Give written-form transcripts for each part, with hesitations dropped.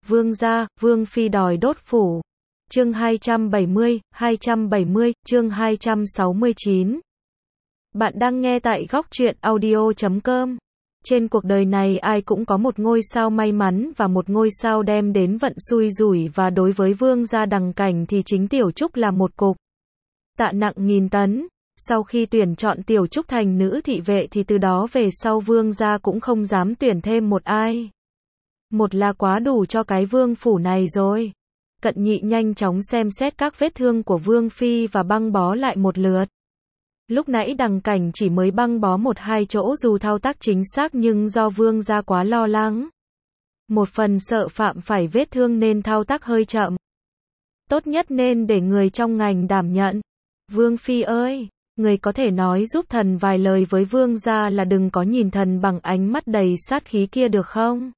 Vương gia, Vương phi đòi đốt phủ. Chương 270, chương 269. Bạn đang nghe tại góc truyện audio.com. Trên cuộc đời này ai cũng có một ngôi sao may mắn và một ngôi sao đem đến vận xui rủi, và đối với Vương gia Đằng Cảnh thì chính Tiểu Trúc là một cục tạ nặng nghìn tấn. Sau khi tuyển chọn Tiểu Trúc thành nữ thị vệ thì từ đó về sau Vương gia cũng không dám tuyển thêm một ai. Một là quá đủ cho cái vương phủ này rồi. Cận Nhị nhanh chóng xem xét các vết thương của Vương phi và băng bó lại một lượt. Lúc nãy Đằng Cảnh chỉ mới băng bó một hai chỗ, dù thao tác chính xác nhưng do Vương gia quá lo lắng. Một phần sợ phạm phải vết thương nên thao tác hơi chậm. Tốt nhất nên để người trong ngành đảm nhận. Vương phi ơi, người có thể nói giúp thần vài lời với Vương gia là đừng có nhìn thần bằng ánh mắt đầy sát khí kia được không?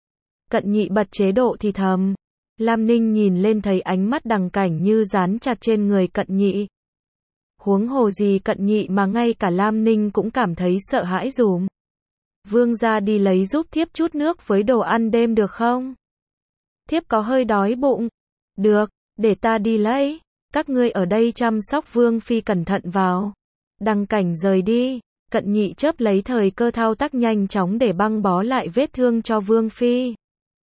Cận Nhị bật chế độ thì thầm. Lam Ninh nhìn lên thấy ánh mắt Đằng Cảnh như dán chặt trên người Cận Nhị. Huống hồ gì Cận Nhị mà ngay cả Lam Ninh cũng cảm thấy sợ hãi dùm. Vương gia đi lấy giúp thiếp chút nước với đồ ăn đêm được không? Thiếp có hơi đói bụng. Được, để ta đi lấy. Các ngươi ở đây chăm sóc Vương phi cẩn thận vào. Đằng Cảnh rời đi. Cận Nhị chớp lấy thời cơ thao tác nhanh chóng để băng bó lại vết thương cho Vương phi.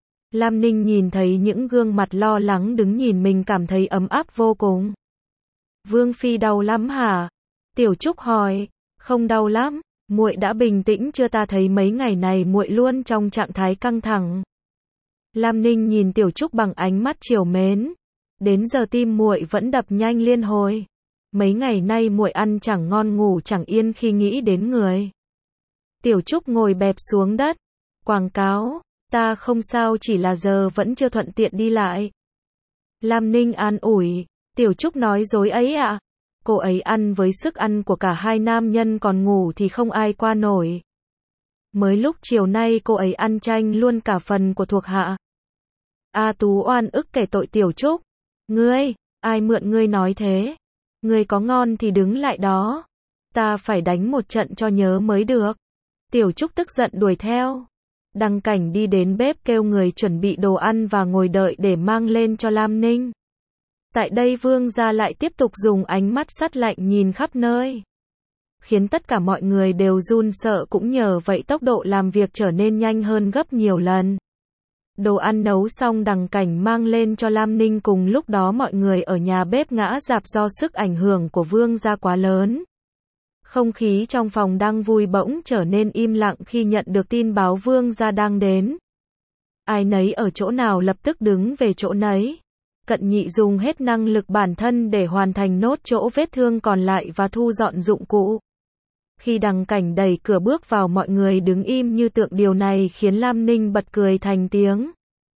Lam Ninh nhìn thấy những gương mặt lo lắng đứng nhìn mình cảm thấy ấm áp vô cùng. Vương phi đau lắm hả? Tiểu Trúc hỏi. Không đau lắm, muội đã bình tĩnh chưa? Ta thấy mấy ngày này muội luôn trong trạng thái căng thẳng. Lam Ninh nhìn Tiểu Trúc bằng ánh mắt trìu mến. Đến giờ tim muội vẫn đập nhanh liên hồi. Mấy ngày nay muội ăn chẳng ngon ngủ chẳng yên khi nghĩ đến người. Tiểu Trúc ngồi bẹp xuống đất. Quảng cáo. Ta không sao, chỉ là giờ vẫn chưa thuận tiện đi lại. Lam Ninh an ủi. Tiểu Trúc nói dối ấy ạ. Cô ấy ăn với sức ăn của cả hai nam nhân còn ngủ thì không ai qua nổi. Mới lúc chiều nay cô ấy ăn chanh luôn cả phần của thuộc hạ. A Tú oan ức kể tội Tiểu Trúc. Ngươi, ai mượn ngươi nói thế? Ngươi có ngon thì đứng lại đó. Ta phải đánh một trận cho nhớ mới được. Tiểu Trúc tức giận đuổi theo. Đằng Cảnh đi đến bếp kêu người chuẩn bị đồ ăn và ngồi đợi để mang lên cho Lam Ninh. Tại đây Vương gia lại tiếp tục dùng ánh mắt sắt lạnh nhìn khắp nơi, khiến tất cả mọi người đều run sợ, cũng nhờ vậy tốc độ làm việc trở nên nhanh hơn gấp nhiều lần. Đồ ăn nấu xong Đằng Cảnh mang lên cho Lam Ninh, cùng lúc đó mọi người ở nhà bếp ngã rạp do sức ảnh hưởng của Vương gia quá lớn. Không khí trong phòng đang vui bỗng trở nên im lặng khi nhận được tin báo Vương gia đang đến. Ai nấy ở chỗ nào lập tức đứng về chỗ nấy. Cận Nhị dùng hết năng lực bản thân để hoàn thành nốt chỗ vết thương còn lại và thu dọn dụng cụ. Khi Đằng Cảnh đẩy cửa bước vào, mọi người đứng im như tượng, điều này khiến Lam Ninh bật cười thành tiếng.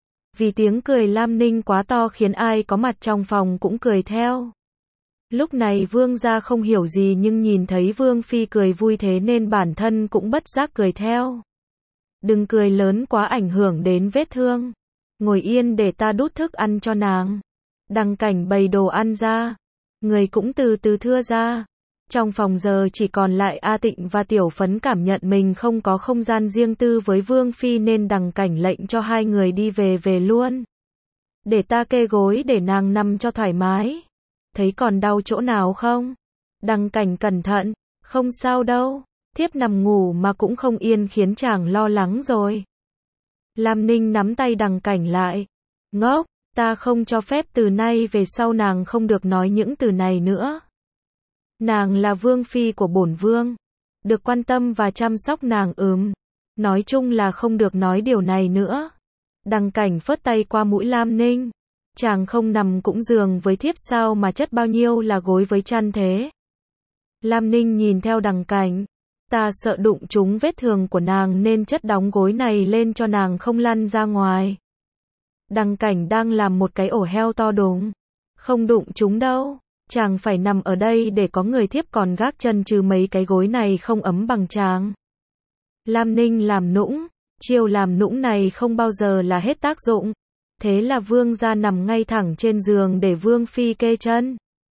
Vì tiếng cười Lam Ninh quá to khiến ai có mặt trong phòng cũng cười theo. Lúc này Vương gia không hiểu gì nhưng nhìn thấy Vương phi cười vui thế nên bản thân cũng bất giác cười theo. Đừng cười lớn quá ảnh hưởng đến vết thương. Ngồi yên để ta đút thức ăn cho nàng. Đằng Cảnh bày đồ ăn ra. Người cũng từ từ thưa ra. Trong phòng giờ chỉ còn lại A Tịnh và Tiểu Phấn cảm nhận mình không có không gian riêng tư với Vương phi nên Đằng Cảnh lệnh cho hai người đi về luôn. Để ta kê gối để nàng nằm cho thoải mái. Thấy còn đau chỗ nào không? Đằng Cảnh cẩn thận. Không sao đâu. Thiếp nằm ngủ mà cũng không yên khiến chàng lo lắng rồi. Lam Ninh nắm tay Đằng Cảnh lại. Ngốc, ta không cho phép từ nay về sau nàng không được nói những từ này nữa. Nàng là Vương phi của bổn vương. Được quan tâm và chăm sóc nàng nói chung là không được nói điều này nữa. Đằng Cảnh phớt tay qua mũi Lam Ninh. Chàng không nằm cũng giường với thiếp sao mà chất bao nhiêu là gối với chăn thế? Lam Ninh nhìn theo Đằng Cảnh. Ta sợ đụng trúng vết thương của nàng nên chất đóng gối này lên cho nàng không lăn ra ngoài. Đằng Cảnh đang làm một cái ổ heo to đùng. Không đụng trúng đâu. Chàng phải nằm ở đây để có người, thiếp còn gác chân chứ mấy cái gối này không ấm bằng chàng. Lam Ninh làm nũng. Chiêu làm nũng này không bao giờ là hết tác dụng. Thế là Vương gia nằm ngay thẳng trên giường để Vương phi kê chân.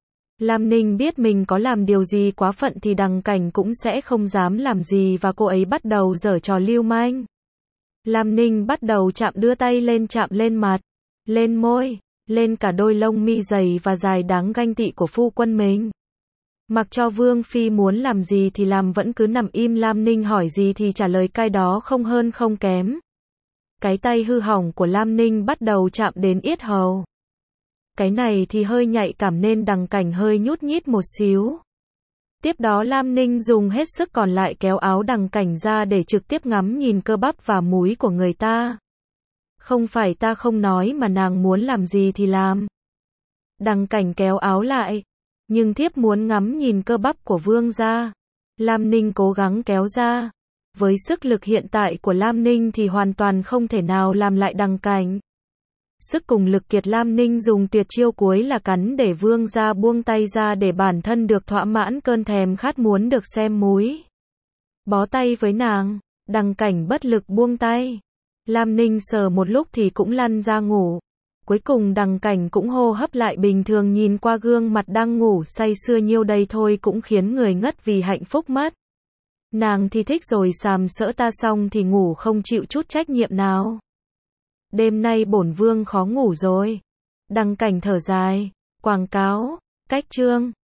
Lam Ninh biết mình có làm điều gì quá phận thì Đằng Cảnh cũng sẽ không dám làm gì và cô ấy bắt đầu giở trò lưu manh. Lam Ninh bắt đầu đưa tay lên chạm lên mặt, lên môi, lên cả đôi lông mi dày và dài đáng ganh tị của phu quân mình. Mặc cho Vương Phi muốn làm gì thì làm, vẫn cứ nằm im. Lam Ninh hỏi gì thì trả lời cái đó, không hơn không kém. Cái tay hư hỏng của Lam Ninh bắt đầu chạm đến yết hầu. Cái này thì hơi nhạy cảm nên Đằng Cảnh hơi nhút nhít một xíu. Tiếp đó Lam Ninh dùng hết sức còn lại kéo áo Đằng Cảnh ra để trực tiếp ngắm nhìn cơ bắp và múi của người ta. Không phải ta không nói mà nàng muốn làm gì thì làm. Đằng Cảnh kéo áo lại, nhưng thiếp muốn ngắm nhìn cơ bắp của vương gia. Lam Ninh cố gắng kéo ra. Với sức lực hiện tại của Lam Ninh thì hoàn toàn không thể nào làm lại Đằng Cảnh. Sức cùng lực kiệt, Lam Ninh dùng tuyệt chiêu cuối là cắn để vương gia buông tay ra để bản thân được thỏa mãn cơn thèm khát muốn được xem múi. Bó tay với nàng, Đằng Cảnh bất lực buông tay. Lam Ninh sờ một lúc thì cũng lăn ra ngủ. Cuối cùng Đằng Cảnh cũng hô hấp lại bình thường, nhìn qua gương mặt đang ngủ say sưa nhiêu đây thôi cũng khiến người ngất vì hạnh phúc mất. Nàng thì thích rồi, sàm sỡ ta xong thì ngủ không chịu chút trách nhiệm nào. Đêm nay bổn vương khó ngủ rồi. Đằng Cảnh thở dài. Quảng cáo, cách chương.